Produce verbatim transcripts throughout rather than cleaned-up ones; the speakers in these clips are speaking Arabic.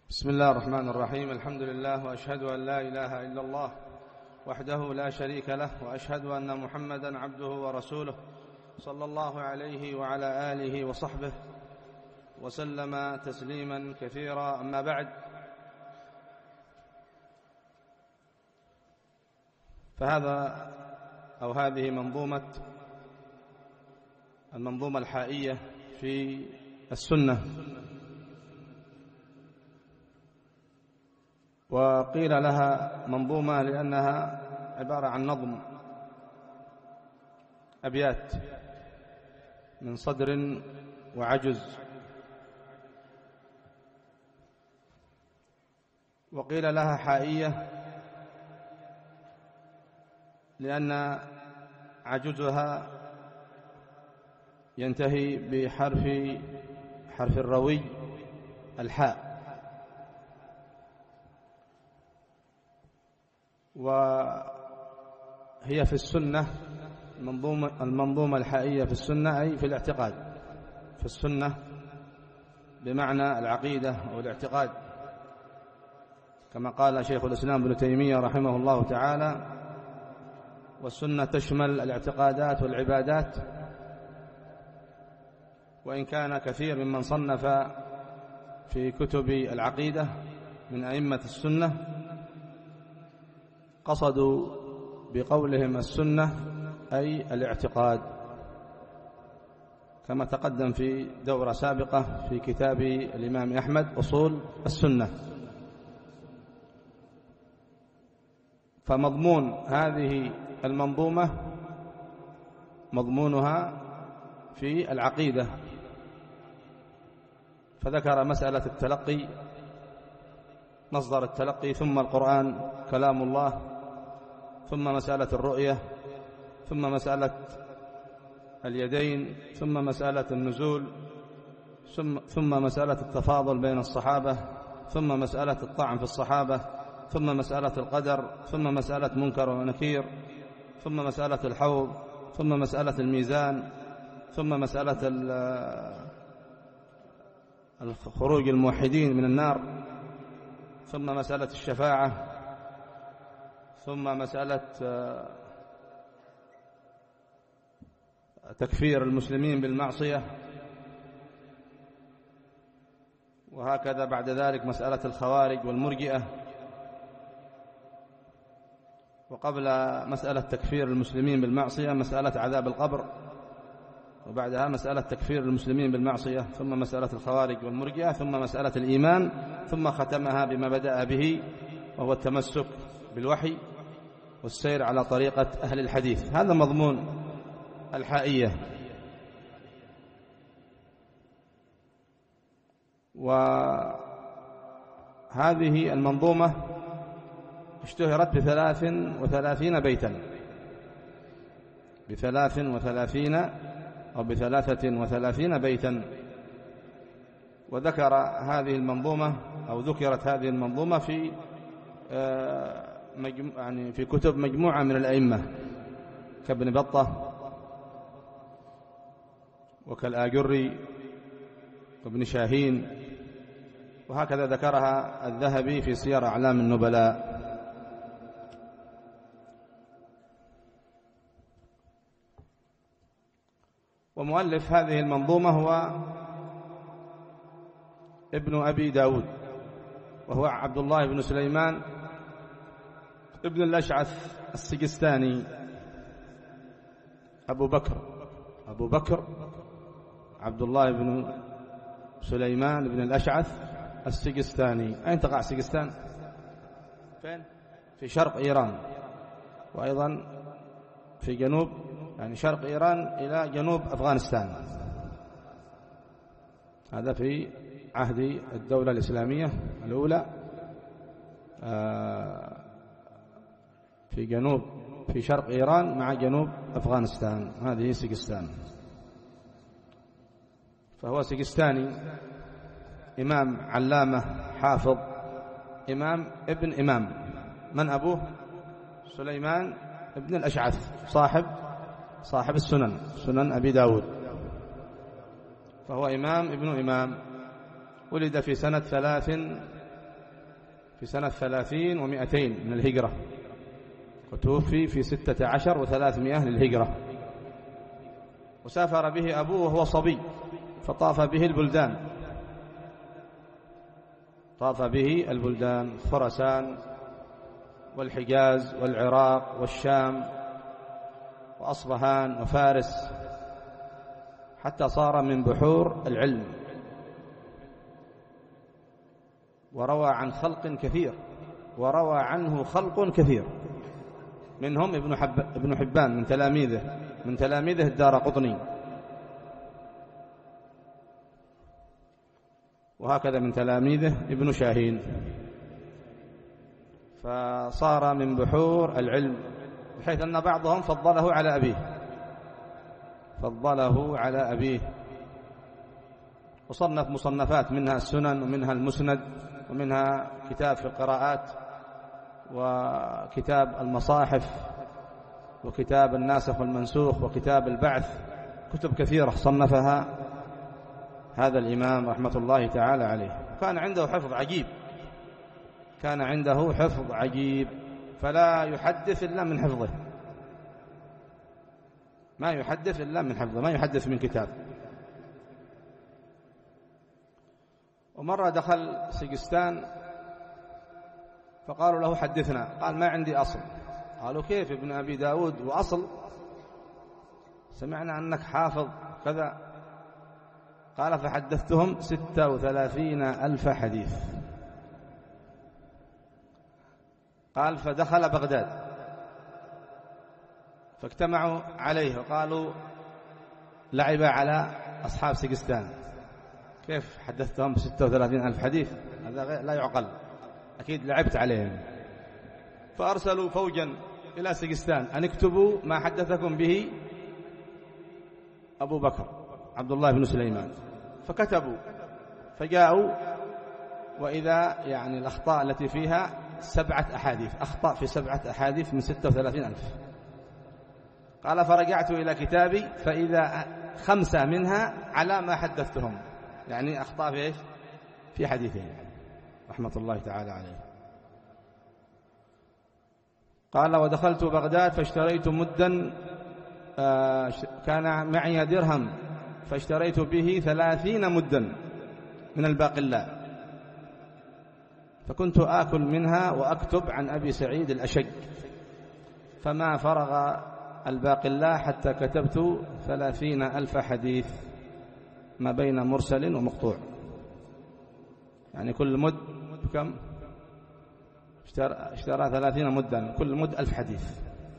بسم الله الرحمن الرحيم. الحمد لله، وأشهد أن لا إله إلا الله وحده لا شريك له، وأشهد أن محمدا عبده ورسوله صلى الله عليه وعلى آله وصحبه وسلم تسليما كثيرا. أما بعد، فهذا أو هذه منظومة المنظومة الحائية في السنة، وقيل لها منظومة لأنها عبارة عن نظم أبيات من صدر وعجز، وقيل لها حائية لأن عجزها ينتهي بحرف حرف الروي الحاء، وهي في السنة المنظومة, المنظومة الحائية في السنة أي في الاعتقاد، في السنة بمعنى العقيدة أو الاعتقاد، كما قال شيخ الإسلام ابن تيمية رحمه الله تعالى: والسنة تشمل الاعتقادات والعبادات. وإن كان كثير ممن صنف في كتب العقيدة من أئمة السنة قصدوا بقولهم السنة أي الاعتقاد، كما تقدم في دورة سابقة في كتاب الإمام أحمد أصول السنة. فمضمون هذه المنظومة مضمونها في العقيدة، فذكر مسألة التلقي، مصدر التلقي، ثم القرآن كلام الله، ثم مسألة الرؤية، ثم مسألة اليدين، ثم مسألة النزول، ثم مسألة التفاضل بين الصحابة، ثم مسألة الطعن في الصحابة، ثم مسألة القدر، ثم مسألة منكر ونكير، ثم مسألة الحوض، ثم مسألة الميزان، ثم مسألة خروج الموحدين من النار، ثم مسألة الشفاعة، ثم مسألة تكفير المسلمين بالمعصية، وهكذا بعد ذلك مسألة الخوارج والمرجئة، وقبل مسألة تكفير المسلمين بالمعصية مسألة عذاب القبر، وبعدها مسألة تكفير المسلمين بالمعصية، ثم مسألة الخوارج والمرجئة، ثم مسألة الإيمان، ثم ختمها بما بدأ به وهو التمسك بالوحي والسير على طريقة أهل الحديث. هذا مضمون الحائية. وهذه المنظومة اشتهرت بثلاث وثلاثين بيتا، بثلاث وثلاثين أو بثلاثة وثلاثين بيتا. وذكر هذه المنظومة أو ذكرت هذه المنظومة في يعني في كتب مجموعة من الأئمة كابن بطة وكالآجري وابن شاهين، وهكذا ذكرها الذهبي في سير أعلام النبلاء. ومؤلف هذه المنظومة هو ابن أبي داود، وهو عبد الله بن سليمان ابن الأشعث السجستاني، أبو بكر أبو بكر عبد الله بن سليمان بن الأشعث السجستاني. أين تقع سجستان؟ فين؟ في شرق إيران، وأيضا في جنوب، يعني شرق إيران إلى جنوب أفغانستان. هذا في عهد الدولة الإسلامية الأولى في جنوب في شرق إيران مع جنوب أفغانستان، هذه سجستان. فهو سجستاني، إمام علامة حافظ، إمام ابن إمام. من أبوه؟ سليمان ابن الأشعث، صاحب صاحب السنن، سنن أبي داود. فهو إمام ابن إمام، ولد في سنة ثلاث في سنة ثلاثين ومئتين من الهجرة، وتوفي في ستة عشر وثلاثمائة للهجرة. وسافر به أبوه وهو صبي فطاف به البلدان، طاف به البلدان خراسان والحجاز والعراق والشام وأصبهان وفارس، حتى صار من بحور العلم، وروى عن خلق كثير، وروى عنه خلق كثير، منهم ابن, حب ابن حبان من تلاميذه من تلاميذه الدارقطني، وهكذا من تلاميذه ابن شاهين. فصار من بحور العلم، بحيث أن بعضهم فضله على أبيه فضله على أبيه وصنف مصنفات، منها السنن ومنها المسند ومنها كتاب في القراءات وكتاب المصاحف وكتاب الناسخ والمنسوخ وكتاب البعث، كتب كثيرة صنفها هذا الإمام رحمة الله تعالى عليه. كان عنده حفظ عجيب، كان عنده حفظ عجيب، فلا يحدث إلا من حفظه، ما يحدث إلا من حفظه، ما يحدث من كتاب. ومرة دخل سجستان فقالوا له حدثنا، قال ما عندي أصل. قالوا كيف ابن أبي داود وأصل؟ سمعنا أنك حافظ كذا. قال فحدثتهم ستة وثلاثين ألف حديث. قال فدخل بغداد فاجتمعوا عليه وقالوا لعب على أصحاب سجستان، كيف حدثتهم بستة وثلاثين ألف حديث؟ هذا لا يعقل، أكيد لعبت عليهم. فأرسلوا فوجا إلى سجستان أن اكتبوا ما حدثكم به أبو بكر عبد الله بن سليمان، فكتبوا، فجاءوا وإذا يعني الأخطاء التي فيها سبعة أحاديث، أخطأ في سبعة أحاديث من ستة وثلاثين ألف. قال فرجعت إلى كتابي فإذا خمسة منها على ما حدثتهم، يعني أخطأ في إيش؟ في حديثين رحمة الله تعالى عليه. قال ودخلت بغداد فاشتريت مدا، آه كان معي درهم فاشتريت به ثلاثين مدا من الباقلاء، فكنت آكل منها وأكتب عن أبي سعيد الأشج، فما فرغ الباقلاء حتى كتبت ثلاثين ألف حديث ما بين مرسل ومقطوع، يعني كل مد كم؟ اشترى, اشترى ثلاثين مدا، كل مد ألف حديث.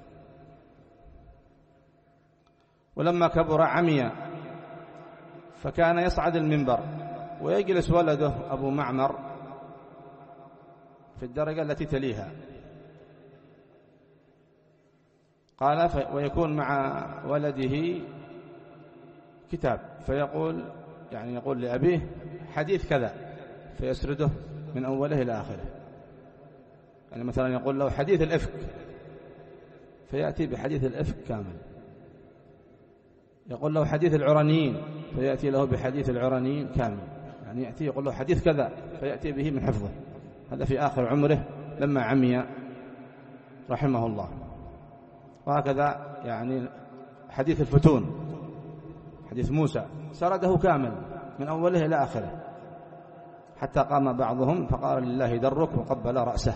ولما كبر عمي، فكان يصعد المنبر ويجلس ولده أبو معمر في الدرجة التي تليها. قال ويكون مع ولده كتاب، فيقول يعني يقول لأبيه حديث كذا، فيسرده من أوله إلى آخره. يعني مثلا يقول له حديث الإفك، فيأتي بحديث الإفك كامل. يقول له حديث العرانيين، فيأتي له بحديث العرانيين كامل. يعني يأتي يقول له حديث كذا، فيأتي به من حفظه. هذا في آخر عمره لما عمي رحمه الله. وهكذا يعني حديث الفتون، حديث موسى سرده كامل من أوله إلى آخره، حتى قام بعضهم فقال لله درك وقبل رأسه.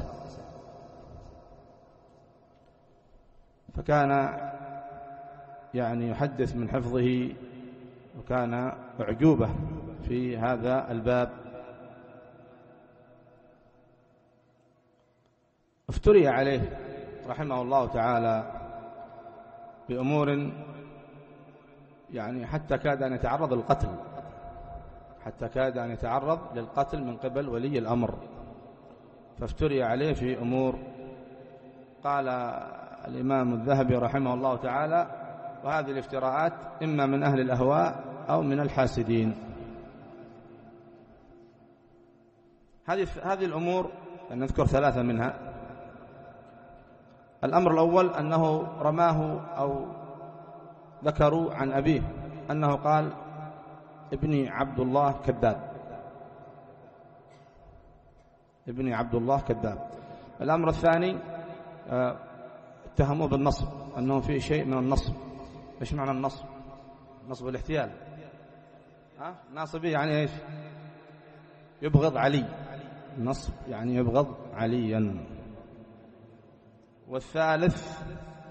فكان يعني يحدث من حفظه، وكان أعجوبة في هذا الباب. افتري عليه رحمه الله تعالى بأمور يعني حتى كاد أن يتعرض للقتل، حتى كاد أن يتعرض للقتل من قبل ولي الأمر. فافتري عليه في أمور. قال الإمام الذهبي رحمه الله تعالى وهذه الافتراءات إما من أهل الأهواء أو من الحاسدين. هذه هذه الأمور نذكر ثلاثة منها. الأمر الأول أنه رماه أو ذكروا عن أبيه أنه قال ابني عبد الله كذاب، ابن عبد الله كذاب. الأمر الثاني اتهموه بالنصب، أنه فيه شيء من النصب. إيش معنى النصب؟ نصب الاحتيال. ها ناصبي يعني إيش؟ يبغض علي. نصب يعني يبغض عليا. والثالث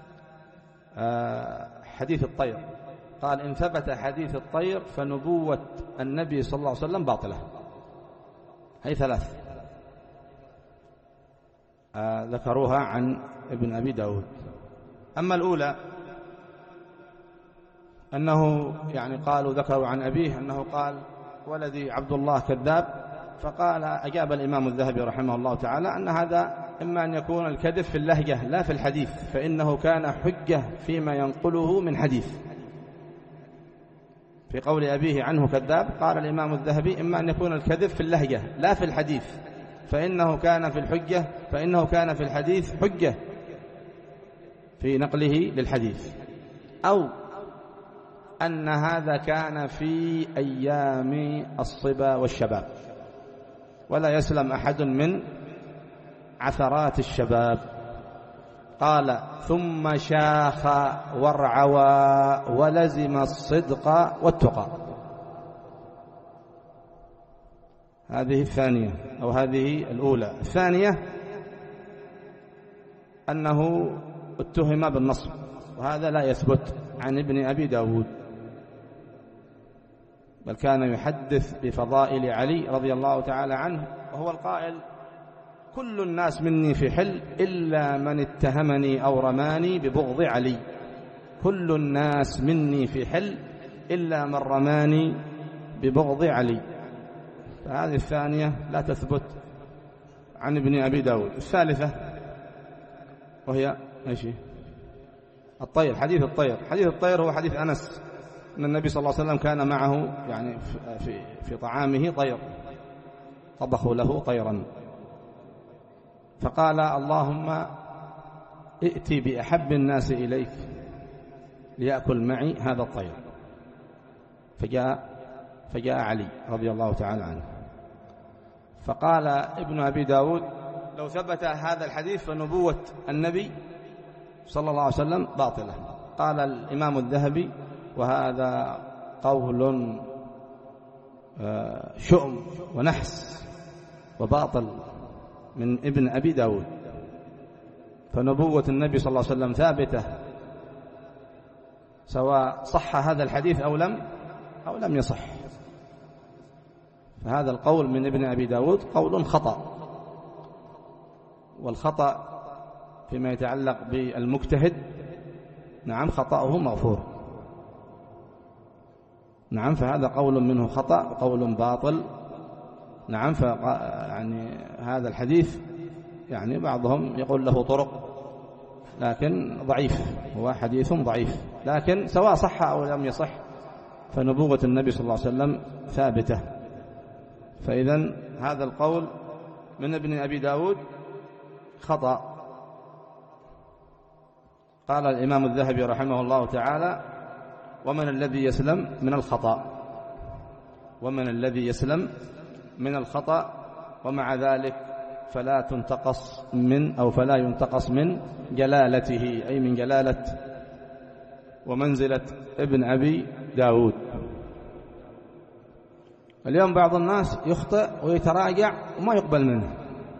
حديث الطير، قال إن ثبت حديث الطير فنبوة النبي صلى الله عليه وسلم باطلة. هي ثلاث ذكروها عن ابن أبي داود. أما الأولى أنه يعني قالوا ذكروا عن أبيه أنه قال ولدي عبد الله كذاب، فقال أجاب الإمام الذهبي رحمه الله تعالى أن هذا إما أن يكون الكذب في اللهجة لا في الحديث، فإنه كان حجة فيما ينقله من حديث. في قول أبيه عنه كذاب قال الإمام الذهبي إما أن يكون الكذب في اللهجة لا في الحديث، فإنه كان في الحجة فإنه كان في الحديث حجة في نقله للحديث، أو أن هذا كان في أيام الصبا والشباب، ولا يسلم أحد من عثرات الشباب. قال ثم شاخ وارعوى ولزم الصدق والتقى. هذه الثانية أو هذه الأولى. الثانية أنه اتهم بالنصب، وهذا لا يثبت عن ابن أبي داود، بل كان يحدث بفضائل علي رضي الله تعالى عنه، وهو القائل كل الناس مني في حل إلا من اتهمني أو رماني ببغض علي. كل الناس مني في حل إلا من رماني ببغض علي. فهذه الثانية لا تثبت عن ابن أبي داود. الثالثة وهي ايش؟ الطير، حديث الطير. حديث الطير هو حديث أنس أن النبي صلى الله عليه وسلم كان معه يعني في في طعامه طير، طبخوا له طيرا، فقال اللهم ائتي بأحب الناس إليك ليأكل معي هذا الطير. فجاء فجاء علي رضي الله تعالى عنه، فقال ابن أبي داود لو ثبت هذا الحديث فنبوة النبي صلى الله عليه وسلم باطلة. قال الإمام الذهبي وهذا قول شؤم ونحس وباطل من ابن أبي داود، فنبوة النبي صلى الله عليه وسلم ثابتة سواء صح هذا الحديث أو لم أو لم يصح. فهذا القول من ابن أبي داود قول خطأ، والخطأ فيما يتعلق بالمجتهد نعم خطأه مغفور، نعم فهذا قول منه خطأ وقول باطل. نعم ف يعني هذا الحديث يعني بعضهم يقول له طرق لكن ضعيف، هو حديث ضعيف، لكن سواء صح أو لم يصح فنبوة النبي صلى الله عليه وسلم ثابتة. فإذن هذا القول من ابن أبي داود خطأ. قال الإمام الذهبي رحمه الله تعالى ومن الذي يسلم من الخطأ، ومن الذي يسلم من الخطأ، ومع ذلك فلا تنتقص من أو فلا ينتقص من جلالته، أي من جلالة ومنزلة ابن أبي داود. اليوم بعض الناس يخطئ ويتراجع وما يقبل منه،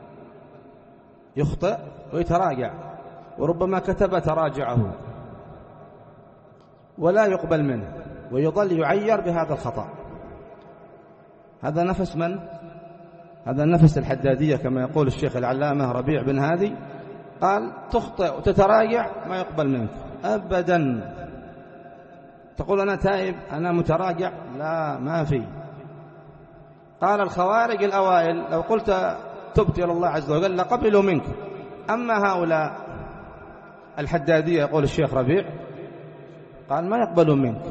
يخطئ ويتراجع وربما كتب تراجعه ولا يقبل منه ويظل يعير بهذا الخطأ. هذا نفس من؟ هذا نفس الحدادية كما يقول الشيخ العلامة ربيع بن هادي، قال تخطئ وتتراجع ما يقبل منك أبدا. تقول أنا تائب أنا متراجع، لا ما في. قال الخوارج الأوائل لو قلت تبت إلى الله عز وجل لقبلوا منك، أما هؤلاء الحدادية يقول الشيخ ربيع قال ما يقبلون منك،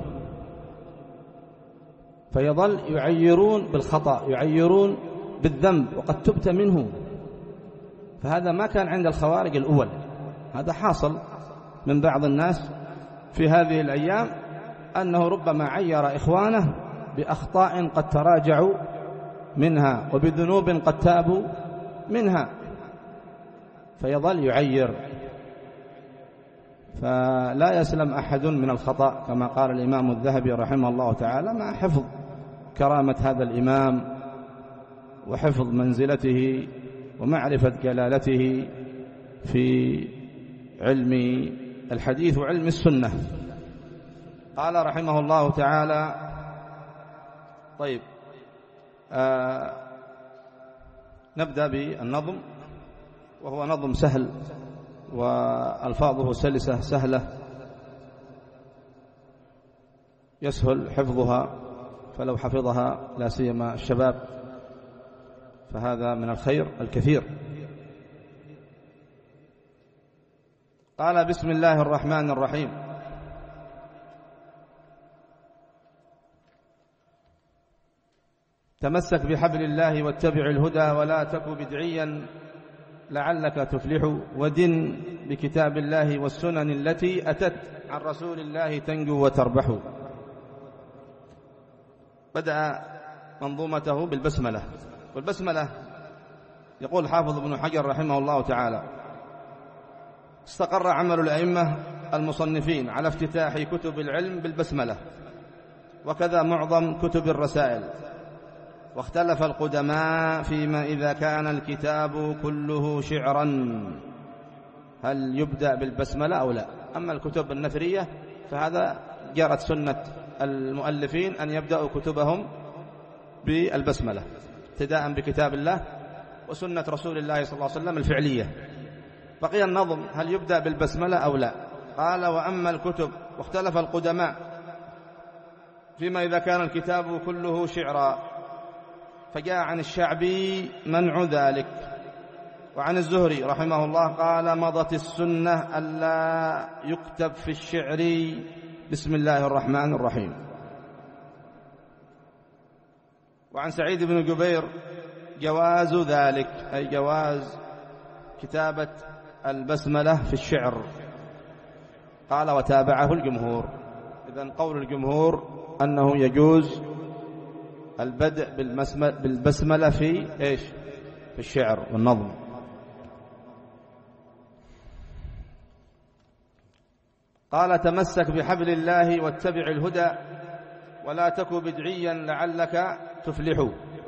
فيظل يعيرون بالخطأ يعيرون بالذنب وقد تبت منه. فهذا ما كان عند الخوارج الأول، هذا حاصل من بعض الناس في هذه الأيام أنه ربما عير إخوانه بأخطاء قد تراجعوا منها وبذنوب قد تابوا منها، فيظل يعير، فلا يسلم أحد من الخطأ كما قال الإمام الذهبي رحمه الله تعالى، مع حفظ كرامة هذا الإمام وحفظ منزلته ومعرفة جلالته في علم الحديث وعلم السنة. قال رحمه الله تعالى: طيب، آه نبدأ بالنظم، وهو نظم سهل وألفاظه سلسة سهلة يسهل حفظها، فلو حفظها لا سيما الشباب فهذا من الخير الكثير. قال: بسم الله الرحمن الرحيم. تمسك بحبل الله واتبع الهدى ولا تك بدعيا لعلك تفلح، ودن بكتاب الله والسنن التي أتت عن رسول الله تنجو وتربح. بدأ منظومته بالبسملة، والبسملة يقول حافظ ابن حجر رحمه الله تعالى: استقر عمل الأئمة المصنفين على افتتاح كتب العلم بالبسملة، وكذا معظم كتب الرسائل، واختلف القدماء فيما إذا كان الكتاب كله شعرا هل يبدأ بالبسملة أو لا. أما الكتب النثرية فهذا جرت سنة المؤلفين أن يبدأوا كتبهم بالبسملة ابتداء بكتاب الله وسنة رسول الله صلى الله عليه وسلم الفعلية. بقي النظم هل يبدأ بالبسملة أو لا. قال: وأما الكتب واختلف القدماء فيما إذا كان الكتاب كله شعرا، فجاء عن الشعبي منع ذلك، وعن الزهري رحمه الله قال: مضت السنة ألا يكتب في الشعر بسم الله الرحمن الرحيم. وعن سعيد بن جبير جواز ذلك، أي جواز كتابة البسملة في الشعر. قال: وتابعه الجمهور. إذن قول الجمهور أنه يجوز البدء بالبسملة في إيش؟ في الشعر والنظم. قال: تمسك بحبل الله واتبع الهدى ولا تك بدعيا لعلك تفلح.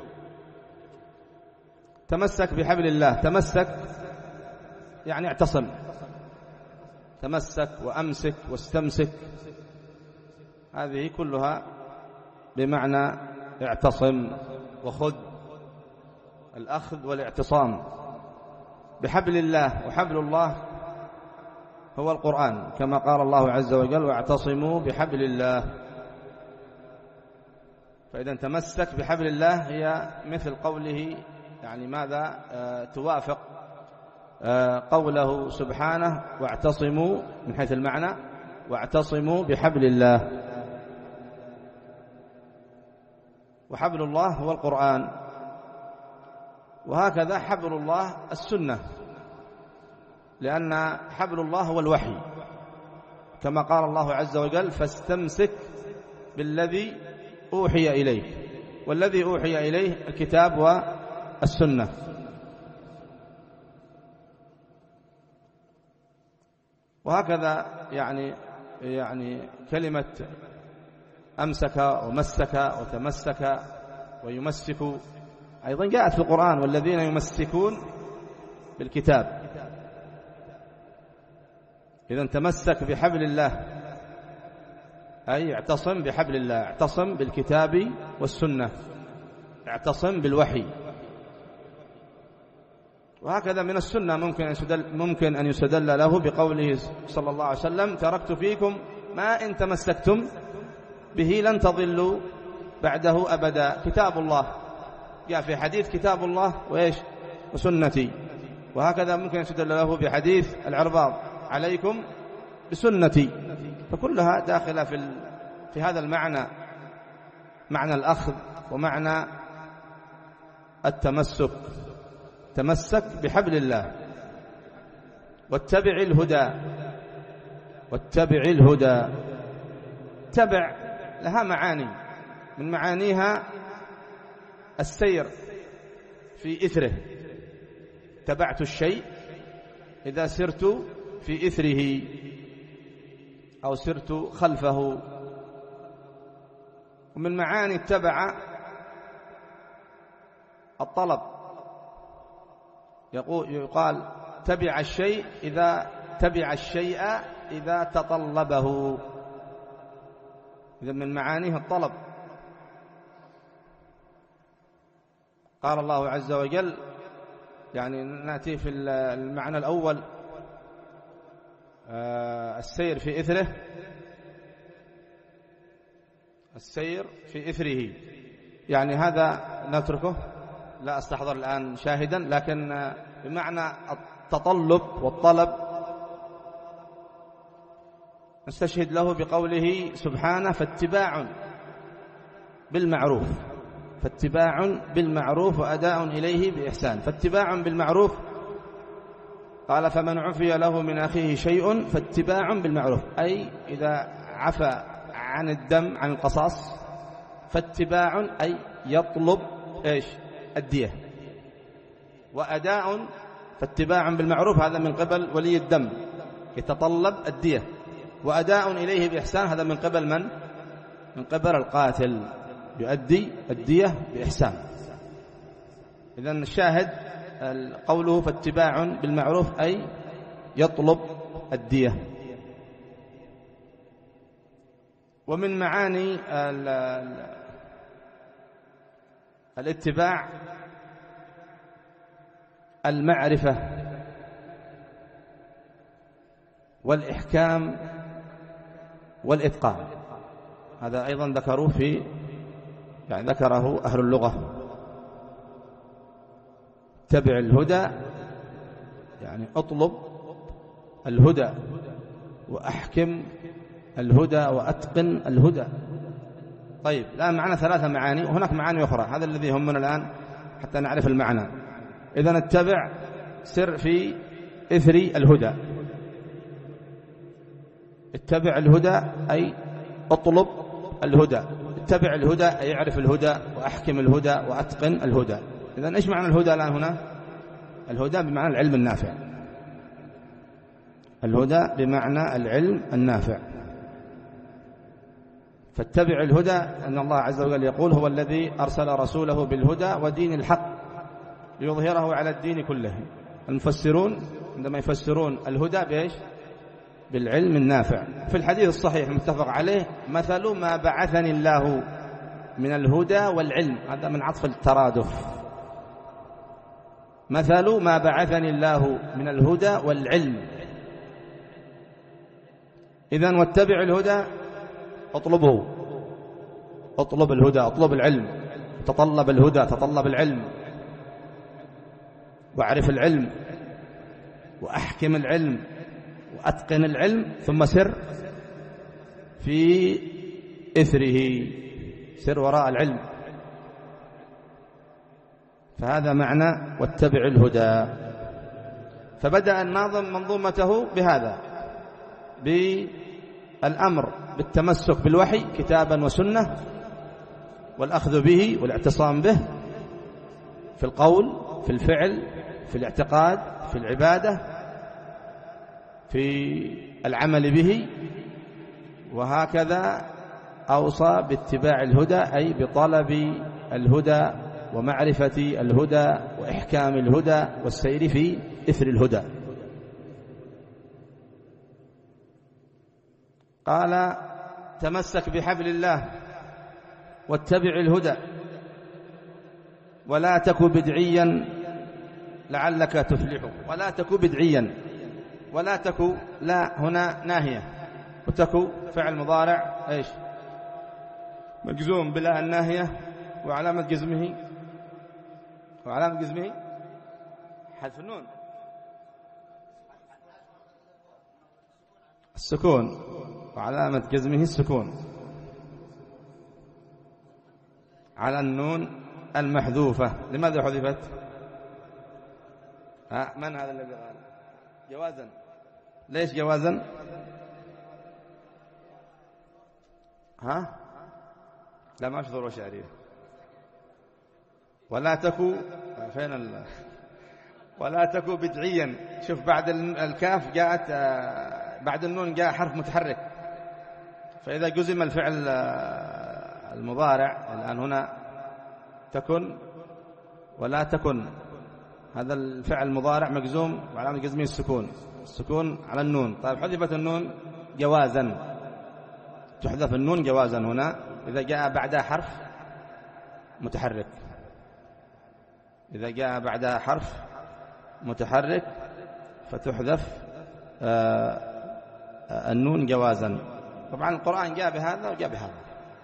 تمسك بحبل الله، تمسك يعني اعتصم، تمسك وأمسك واستمسك، هذه كلها بمعنى اعتصم وخذ، الأخذ والاعتصام بحبل الله. وحبل الله هو القرآن كما قال الله عز وجل: واعتصموا بحبل الله. فإذا تمسك بحبل الله هي مثل قوله، يعني ماذا آه توافق آه قوله سبحانه: واعتصموا من حيث المعنى، واعتصموا بحبل الله. وحبل الله هو القرآن، وهكذا حبل الله السنة، لأن حبل الله هو الوحي كما قال الله عز وجل: فاستمسك بالذي أوحي إليك، والذي أوحي إليه الكتاب والسنة. وهكذا يعني يعني كلمة أمسك ومسك وتمسك ويمسك أيضا جاءت في القرآن: والذين يمسكون بالكتاب. إذن تمسك بحبل الله أي اعتصم بحبل الله، اعتصم بالكتاب والسنة، اعتصم بالوحي. وهكذا من السنة ممكن أن يستدل, ممكن أن يستدل له بقوله صلى الله عليه وسلم: تركت فيكم ما إن تمسكتم به لن تضلوا بعده أبدا. كتاب الله جاء في حديث: كتاب الله وإيش؟ وسنتي. وهكذا ممكن أن يستدل له بحديث العرباض: عليكم بسنتي. فكلها داخلة في في هذا المعنى، معنى الأخذ ومعنى التمسك. تمسك بحبل الله واتبع الهدى، واتبع الهدى. تبع لها معاني، من معانيها السير في إثره، اتبعت الشيء إذا سرت في إثره أو سرت خلفه. ومن معاني اتبع الطلب، يقال تبع الشيء إذا تبع الشيء إذا تطلبه، إذا من معانيه الطلب. قال الله عز وجل، يعني نأتي في المعنى الأول السير في إثره، السير في إثره، يعني هذا نتركه لا أستحضر الآن شاهدا، لكن بمعنى التطلب والطلب نستشهد له بقوله سبحانه فاتباع بالمعروف، فاتباع بالمعروف وأداء إليه بإحسان. فاتباع بالمعروف قال فمن عفي له من أخيه شيء فاتباع بالمعروف، أي إذا عفى عن الدم عن القصاص فاتباع أي يطلب إيش الدية. وأداء فاتباع بالمعروف هذا من قبل ولي الدم يتطلب الدية، وأداء إليه بإحسان هذا من قبل من؟ من قبل القاتل يؤدي الدية بإحسان. إذن الشاهد قوله فاتباع بالمعروف أي يطلب الدية. ومن معاني الاتباع المعرفة والإحكام والإتقان، هذا أيضا ذكروه في يعني ذكره أهل اللغة. اتبع الهدى يعني اطلب الهدى، وأحكم الهدى، وأتقن الهدى. طيب الآن معنا ثلاثة معاني، وهناك معاني أخرى، هذا الذي يهمنا الآن حتى نعرف المعنى. إذن اتبع سر في إثر الهدى، اتبع الهدى أي اطلب الهدى، اتبع الهدى أي اعرف الهدى، وأحكم الهدى، وأتقن الهدى. إذن إيش معنى الهدى الآن هنا؟ الهدى بمعنى العلم النافع، الهدى بمعنى العلم النافع. فاتبع الهدى أن الله عز وجل يقول هو الذي أرسل رسوله بالهدى ودين الحق ليظهره على الدين كله. المفسرون عندما يفسرون الهدى بإيش؟ بالعلم النافع. في الحديث الصحيح المتفق عليه مثل ما بعثني الله من الهدى والعلم، هذا من عطف الترادف، مثل ما بعثني الله من الهدى والعلم. إذن واتبع الهدى اطلبه، اطلب الهدى، اطلب العلم، تطلب الهدى، تطلب العلم، واعرف العلم، وأحكم العلم، وأتقن العلم، ثم سر في إثره، سر وراء العلم. فهذا معنى واتبع الهدى. فبدأ الناظم منظومته بهذا، بالأمر بالتمسك بالوحي كتابا وسنة، والأخذ به والاعتصام به في القول، في الفعل، في الاعتقاد، في العبادة، في العمل به. وهكذا أوصى باتباع الهدى أي بطلب الهدى ومعرفة الهدى وإحكام الهدى والسير في إثر الهدى. قال تمسك بحبل الله واتبع الهدى ولا تك بدعيا لعلك تفلح. ولا تك بدعيا، ولا تك لا هنا ناهية، وتك فعل مضارع ايش مجزوم بلا الناهية، وعلامة جزمه وعلامة جزمه حذف النون، السكون، وعلامة جزمه السكون على النون المحذوفة. لماذا حذفت؟ ها من هذا الذي قال جوازا؟ ليش جوازا؟ ها لا ما ضرورة شعرية. ولا تكو فين ال... ولا تكو بدعيا. شوف بعد الكاف جاءت بعد النون جاء حرف متحرك، فإذا جزم الفعل المضارع الآن هنا تكن ولا تكن، هذا الفعل المضارع مجزوم وعلامة جزمه السكون، السكون على النون. طيب حذفت النون جوازا، تحذف النون جوازا هنا إذا جاء بعدها حرف متحرك، إذا جاء بعدها حرف متحرك فتحذف النون جوازا. طبعا القرآن جاء بهذا وجاء بهذا.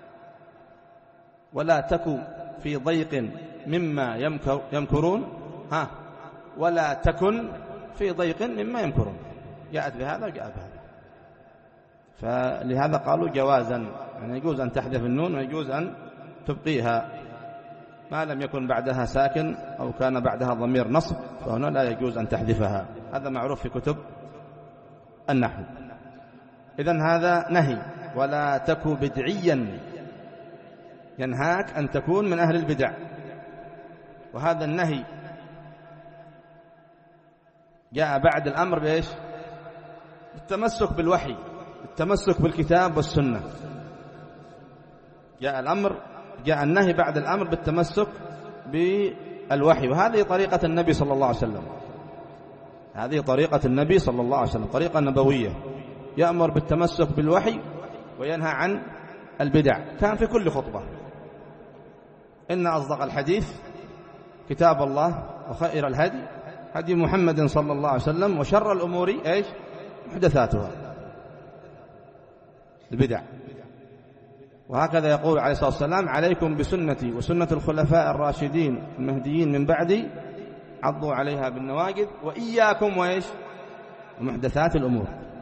ولا تكو في ضيق مما يمكرون، ها ولا تكن في ضيق مما يمكرون، جاءت بهذا وجاءت بهذا، فلهذا قالوا جوازا، يعني يجوز أن تحذف النون ويجوز أن تبقيها ما لم يكن بعدها ساكن أو كان بعدها ضمير نصب، فهنا لا يجوز أن تحذفها. هذا معروف في كتب النحو. إذن هذا نهي. ولا تكو بدعيا، ينهاك أن تكون من أهل البدع، وهذا النهي جاء بعد الأمر بإيش؟ التمسك بالوحي، التمسك بالكتاب والسنة. جاء الأمر جاء النهي بعد الأمر بالتمسك بالوحي، وهذه طريقة النبي صلى الله عليه وسلم، هذه طريقة النبي صلى الله عليه وسلم، طريقة نبوية، يأمر بالتمسك بالوحي وينهى عن البدع. كان في كل خطبة: إن أصدق الحديث كتاب الله، وخير الهدي هدي محمد صلى الله عليه وسلم، وشر الأمور إيش؟ محدثاتها، البدع. وهكذا يقول عليه الصلاة والسلام: عليكم بسنتي وسنة الخلفاء الراشدين المهديين من بعدي، عضوا عليها بالنواجذ، وإياكم وإيش؟ ومحدثات الأمور.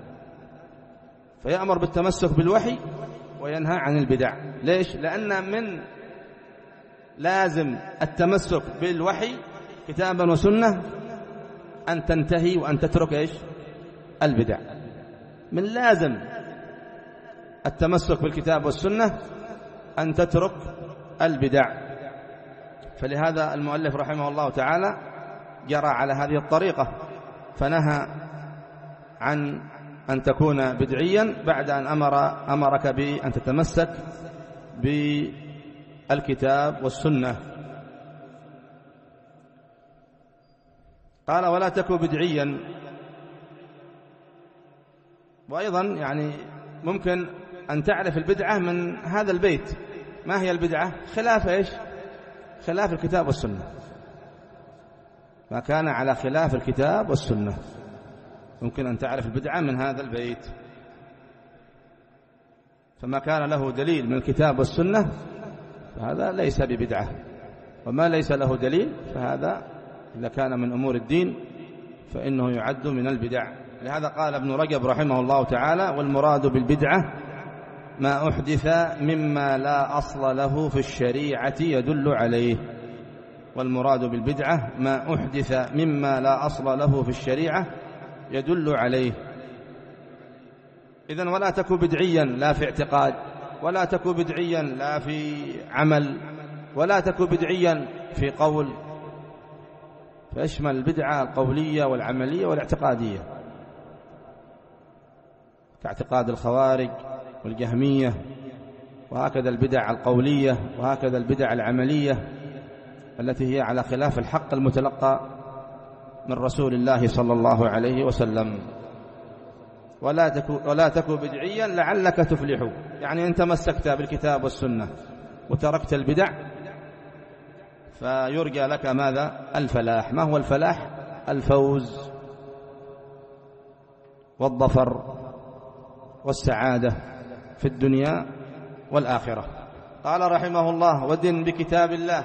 فيأمر بالتمسك بالوحي وينهى عن البدع. ليش؟ لأن من لازم التمسك بالوحي كتابا وسنة أن تنتهي وأن تترك إيش؟ البدع. من لازم التمسك بالكتاب والسنة أن تترك البدع. فلهذا المؤلف رحمه الله تعالى جرى على هذه الطريقة، فنهى عن أن تكون بدعيا بعد أن أمر أمرك بأن تتمسك بالكتاب والسنة. قال: ولا تكن بدعيا. وأيضا يعني ممكن أن تعرف البدعة من هذا البيت. ما هي البدعة؟ خلاف إيش؟ خلاف الكتاب والسنة، ما كان على خلاف الكتاب والسنة ممكن أن تعرف البدعة من هذا البيت. فما كان له دليل من الكتاب والسنة فهذا ليس ببدعة، وما ليس له دليل فهذا إذا كان من أمور الدين فإنه يعد من البدع. لهذا قال ابن رجب رحمه الله تعالى: والمراد بالبدعة ما أحدث مما لا أصل له في الشريعة يدل عليه. والمراد بالبدعة ما أحدث مما لا أصل له في الشريعة يدل عليه. إذن ولا تكن بدعيا لا في اعتقاد، ولا تكن بدعيا لا في عمل، ولا تكن بدعيا في قول، فيشمل البدعة القولية والعملية والاعتقادية، كاعتقاد الخوارج والجهمية، وهكذا البدع القولية، وهكذا البدع العملية التي هي على خلاف الحق المتلقى من رسول الله صلى الله عليه وسلم. ولا تكن ولا تكن بدعيا لعلك تفلح، يعني أنت تمسكت بالكتاب والسنة وتركت البدع فيرجى لك ماذا؟ الفلاح. ما هو الفلاح؟ الفوز والظفر والسعادة في الدنيا والآخرة. قال رحمه الله: ودن بكتاب الله.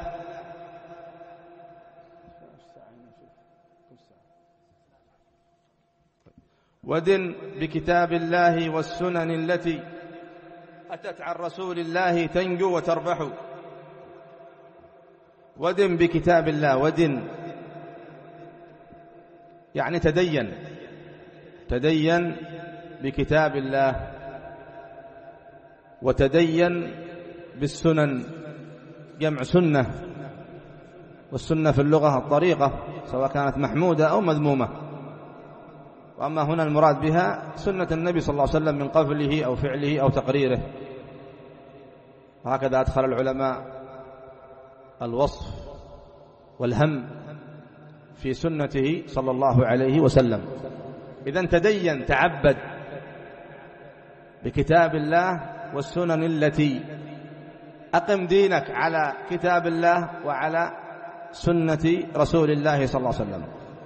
ودن بكتاب الله والسنن التي أتت عن رسول الله تنجو وتربح. ودن بكتاب الله، ودن يعني تدين، تدين بكتاب الله، وتدين بالسنن، جمع سنة، والسنة في اللغة الطريقة، سواء كانت محمودة أو مذمومة. وأما هنا المراد بها سنة النبي صلى الله عليه وسلم من قوله أو فعله أو تقريره. هكذا أدخل العلماء الوصف والهم في سنته صلى الله عليه وسلم. إذن تدين تعبد بكتاب الله والسنن التي أقم دينك على كتاب الله وعلى سنة رسول الله صلى الله عليه وسلم.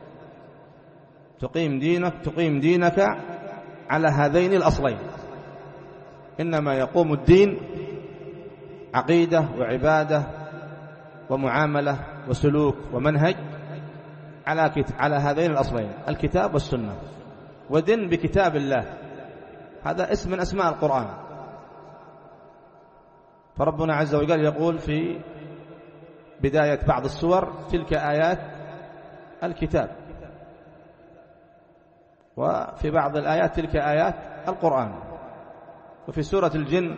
تقيم دينك تقيم دينك على هذين الأصلين. إنما يقوم الدين عقيدة وعبادة ومعاملة وسلوك ومنهج على على هذين الأصلين الكتاب والسنة. ودن بكتاب الله، هذا اسم من أسماء القرآن. فربنا عز وجل يقول في بداية بعض السور تلك آيات الكتاب، وفي بعض الآيات تلك آيات القرآن. وفي سورة الجن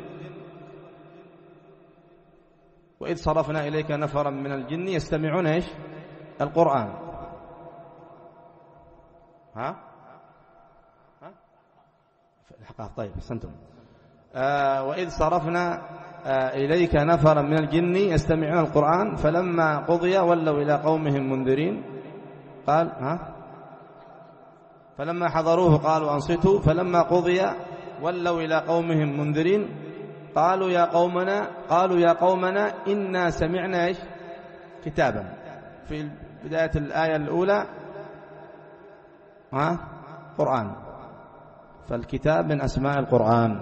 وإذ صرفنا إليك نفرا من الجن يستمعون إيش؟ القرآن. ها؟ ها؟ الحقائق. طيب أحسنتم. آه وإذ صرفنا آه إليك نفرا من الجن يستمعون القرآن فلما قضي ولوا إلى قومهم منذرين قال ها؟ فلما حضروه قالوا أنصتوا فلما قضي ولوا إلى قومهم منذرين قالوا يا قومنا قالوا يا قومنا إنا سمعنا إيش؟ كتابا. في بداية الآية الأولى ها؟ قرآن. فالكتاب من أسماء القرآن.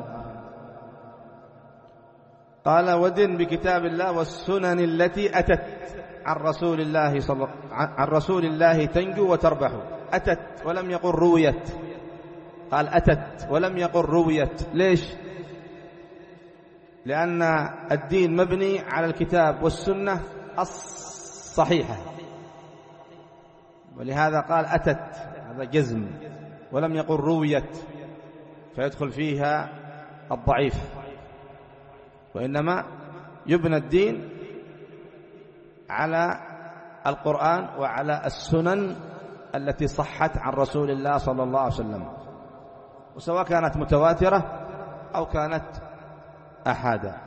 قال ودن بكتاب الله والسنن التي أتت عن رسول الله صلى عن رسول الله تنجو وتربح. أتت ولم يقل رويت، قال أتت ولم يقل رويت. ليش؟ لأن الدين مبني على الكتاب والسنة الصحيحة، ولهذا قال أتت، هذا جزم، ولم يقل رويت فيدخل فيها الضعيف. وإنما يبنى الدين على القرآن وعلى السنن التي صحت عن رسول الله صلى الله عليه وسلم، وسواء كانت متواترة أو كانت أحادا.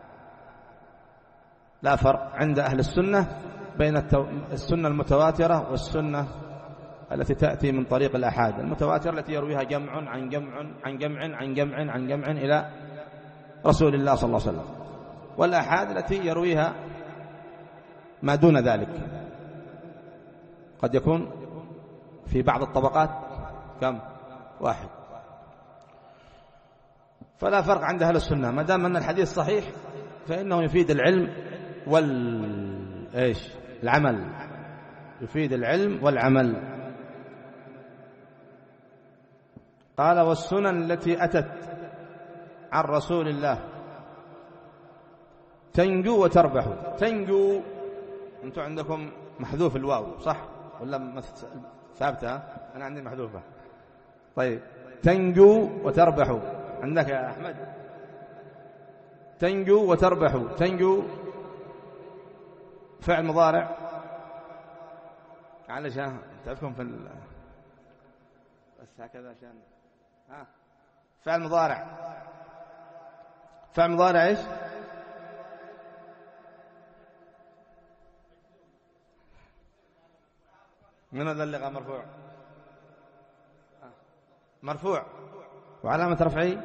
لا فرق عند أهل السنة بين السنة المتواترة والسنة التي تأتي من طريق الأحاد. المتواترة التي يرويها جمع عن جمع عن جمع عن جمع عن جمع إلى رسول الله صلى الله عليه وسلم، والأحاد التي يرويها ما دون ذلك. قد يكون في بعض الطبقات كم؟ واحد. فلا فرق عند أهل السنة ما دام أن الحديث صحيح فإنه يفيد العلم وال إيش؟ العمل. يفيد العلم والعمل. قال والسنن التي أتت عن رسول الله تنجو وتربح. تنجو أنتم عندكم محذوف الواو صح ولا ثابتة؟ أنا عندي محذوفة. طيب تنجو وتربح عندك يا أحمد. تنجو وتربح. تنجو فعل مضارع علشان تعرفكم في ال... بس هكذا عشان ها فعل مضارع. فعل مضارع ايش؟ من هذا اللي مرفوع؟ مرفوع وعلامة رفعه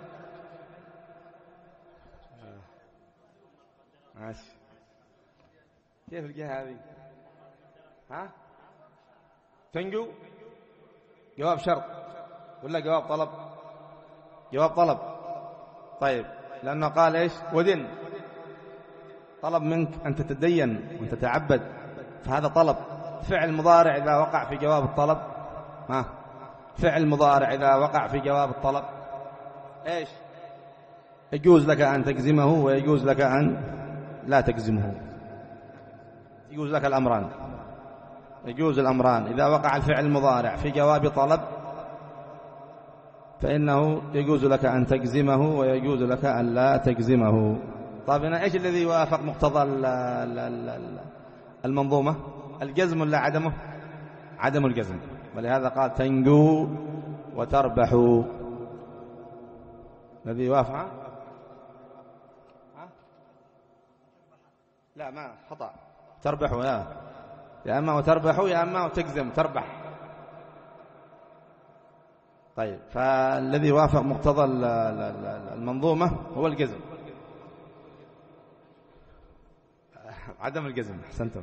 ماشي. كيف الجهة هذه؟ ها؟ تنجو جواب شرط ولا جواب طلب؟ جواب طلب. طيب لأنه قال إيش؟ ودن، طلب منك أن تتدين وأن تتعبد، فهذا طلب. فعل مضارع إذا وقع في جواب الطلب ها؟ فعل مضارع إذا وقع في جواب الطلب إيش؟ يجوز لك أن تجزمه ويجوز لك أن لا تجزمه. يجوز لك الأمران. يجوز الأمران. إذا وقع الفعل المضارع في جواب طلب فإنه يجوز لك أن تجزمه ويجوز لك أن لا تجزمه. طيب هنا إيش الذي يوافق مقتضى المنظومة؟ الجزم ولا عدمه؟ عدم الجزم، ولهذا قال تنجو وتربح. الذي يوافق ها؟ لا ما خطأ، تربح يا يا أما وتربح يا أما وتجزم تربح. طيب، فالذي وافق مقتضى المنظومة هو الجزم، عدم الجزم. أحسنتم.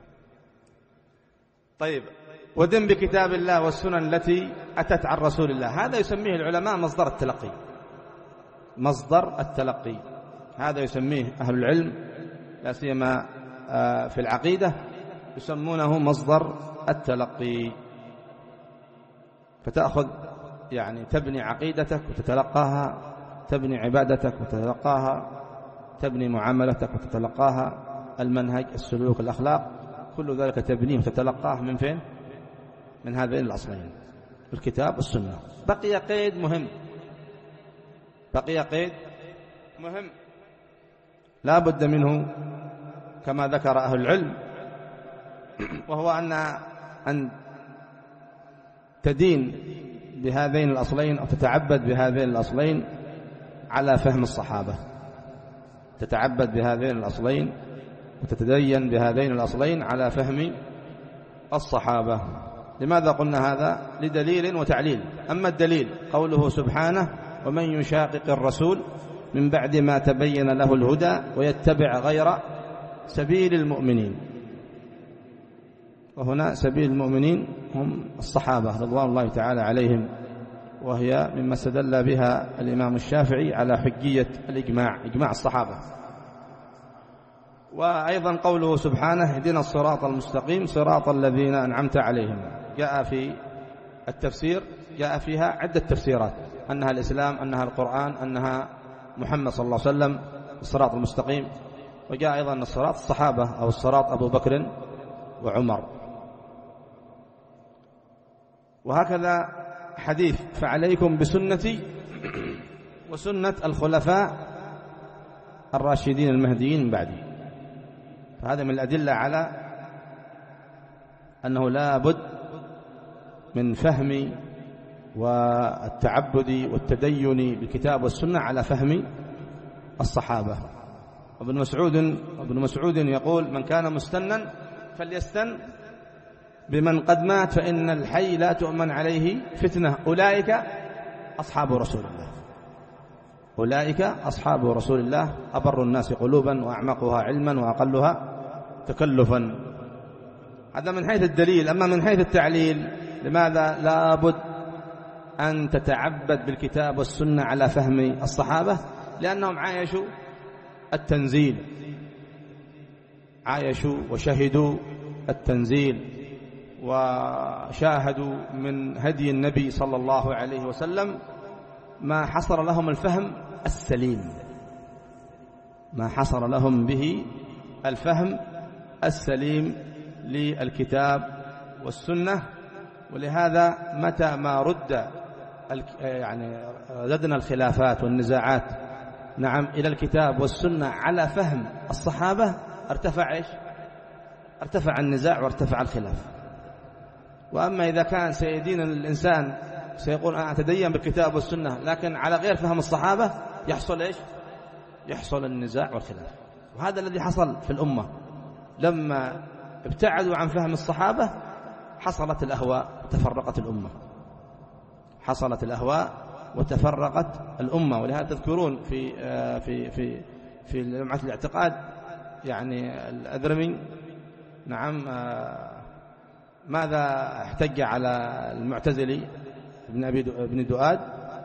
طيب، ودن بكتاب الله والسنن التي أتت عن رسول الله، هذا يسميه العلماء مصدر التلقي. مصدر التلقي هذا يسميه أهل العلم لا سيما في العقيدة يسمونه مصدر التلقي. فتأخذ يعني تبني عقيدتك وتتلقاها، تبني عبادتك وتتلقاها، تبني معاملتك وتتلقاها، المنهج، السلوك، الأخلاق، كل ذلك تبنيه وتتلقاه من فين؟ من هذين الأصلين، الكتاب والسنة. بقي قيد مهم، بقي قيد مهم لا بد منه كما ذكر أهل العلم، وهو أن أن تدين بهذين الأصلين أو تتعبد بهذين الأصلين على فهم الصحابة، تتعبد بهذين الأصلين وتتدين بهذين الأصلين على فهم الصحابة. لماذا قلنا هذا؟ لدليل وتعليل. أما الدليل قوله سبحانه ومن يشاقق الرسول من بعد ما تبين له الهدى ويتبع غير سبيل المؤمنين، وهنا سبيل المؤمنين هم الصحابة رضوان الله تعالى عليهم، وهي مما استدل بها الإمام الشافعي على حجية الإجماع، إجماع الصحابة. وأيضا قوله سبحانه اهدنا الصراط المستقيم صراط الذين أنعمت عليهم، جاء في التفسير جاء فيها عدة تفسيرات، أنها الإسلام، أنها القرآن، أنها محمد صلى الله عليه وسلم الصراط المستقيم. وجاء أيضا الصراط الصحابة أو الصراط أبو بكر وعمر. وهكذا حديث فعليكم بسنتي وسنة الخلفاء الراشدين المهديين من بعدي. فهذا من الأدلة على أنه لا بد من فهم والتعبد والتدين بالكتاب والسنة على فهم الصحابة. ابن مسعود ابن مسعود يقول من كان مستنا فليستن بمن قد مات فإن الحي لا تؤمن عليه فتنة، أولئك أصحاب رسول الله، أولئك أصحاب رسول الله أبر الناس قلوبا وأعمقها علما وأقلها تكلفا. هذا من حيث الدليل. أما من حيث التعليل، لماذا لا بد أن تتعبد بالكتاب والسنة على فهم الصحابة؟ لأنهم عايشوا التنزيل، عايشوا وشهدوا التنزيل وشاهدوا من هدي النبي صلى الله عليه وسلم ما حصر لهم الفهم السليم، ما حصر لهم به الفهم السليم للكتاب والسنة. ولهذا متى ما رد يعني ردنا الخلافات والنزاعات نعم إلى الكتاب والسنة على فهم الصحابة ارتفع إيش؟ ارتفع النزاع وارتفع الخلاف. وأما إذا كان سيدين الإنسان سيقول أنا أتدين بالكتاب والسنة لكن على غير فهم الصحابة، يحصل إيش؟ يحصل النزاع والخلاف. وهذا الذي حصل في الأمة لما ابتعدوا عن فهم الصحابة، حصلت الأهواء وتفرقت الأمة، حصلت الأهواء وتفرقت الأمة. ولهذا تذكرون في في في في لمعة الاعتقاد يعني الأذرمي نعم ماذا احتج على المعتزلي ابن أبي ابن دؤاد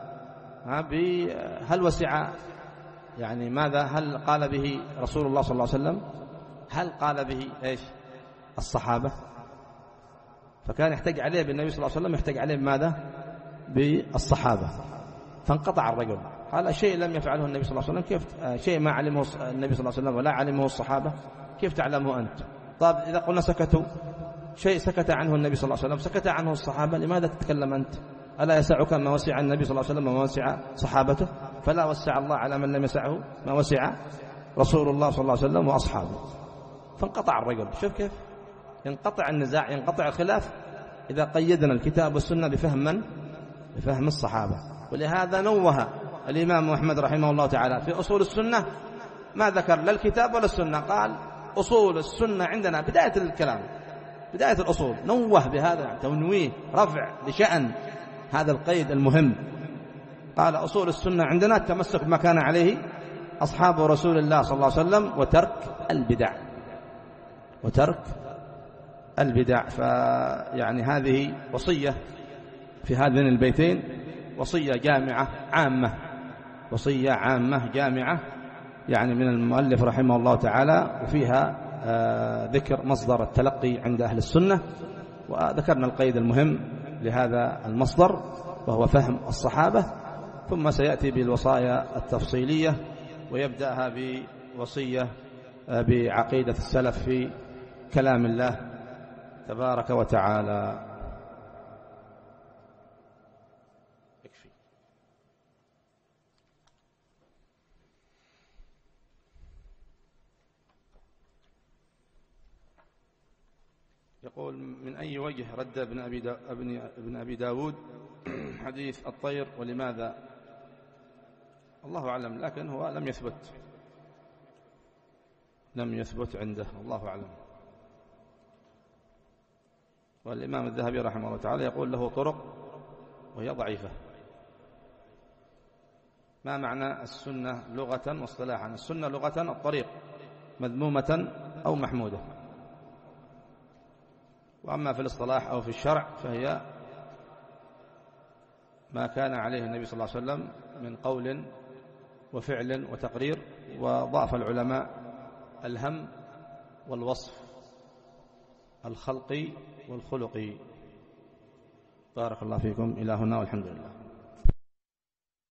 هل وسع يعني ماذا هل قال به رسول الله صلى الله عليه وسلم؟ هل قال به ايش؟ الصحابة. فكان يحتج عليه بالنبي صلى الله عليه وسلم، يحتج عليه بماذا؟ بالصحابة. فانقطع الرجل، قال شيء لم يفعله النبي صلى الله عليه وسلم، كيف شيء ما علمه النبي صلى الله عليه وسلم ولا علمه الصحابة كيف تعلمه أنت؟ طيب إذا قلنا سكتوا، شيء سكت عنه النبي صلى الله عليه وسلم سكت عنه الصحابة، لماذا تتكلم أنت؟ ألا يسعك ما وسع النبي صلى الله عليه وسلم وما وسع صحابته؟ فلا وسع الله على من لم يسعه ما وسع رسول الله صلى الله عليه وسلم وأصحابه. فانقطع الرجل. شوف كيف ينقطع النزاع، ينقطع الخلاف إذا قيدنا الكتاب والسنة بفهم من؟ بفهم الصحابة. ولهذا نوه الإمام أحمد رحمه الله تعالى في أصول السنة ما ذكر لا الكتاب ولا السنة، قال أصول السنة عندنا بداية الكلام، بداية الأصول، نوه بهذا تنويه رفع لشأن هذا القيد المهم. قال أصول السنة عندنا التمسك بما كان عليه أصحاب رسول الله صلى الله عليه وسلم وترك البدع، وترك البدع. فيعني هذه وصية في هذين البيتين، وصية جامعة عامة، وصية عامة جامعة يعني من المؤلف رحمه الله تعالى، وفيها ذكر مصدر التلقي عند أهل السنة، وذكرنا القيد المهم لهذا المصدر وهو فهم الصحابة. ثم سيأتي بالوصايا التفصيلية، ويبدأها بوصية بعقيدة السلف في كلام الله تبارك وتعالى. يكفي. يقول: من أي وجه رد ابن أبي, دا ابن أبي داود حديث الطير، ولماذا؟ الله أعلم، لكن هو لم يثبت لم يثبت عنده، الله أعلم. والإمام الذهبي رحمه الله تعالى يقول له طرق وهي ضعيفة. ما معنى السنة لغة واصطلاحا؟ السنة لغة الطريق، مذمومة أو محمودة. وأما في الاصطلاح أو في الشرع فهي ما كان عليه النبي صلى الله عليه وسلم من قول وفعل وتقرير. وضاف العلماء الهم والوصف الخلقي والخلقي. بارك الله فيكم. إلى هنا والحمد لله.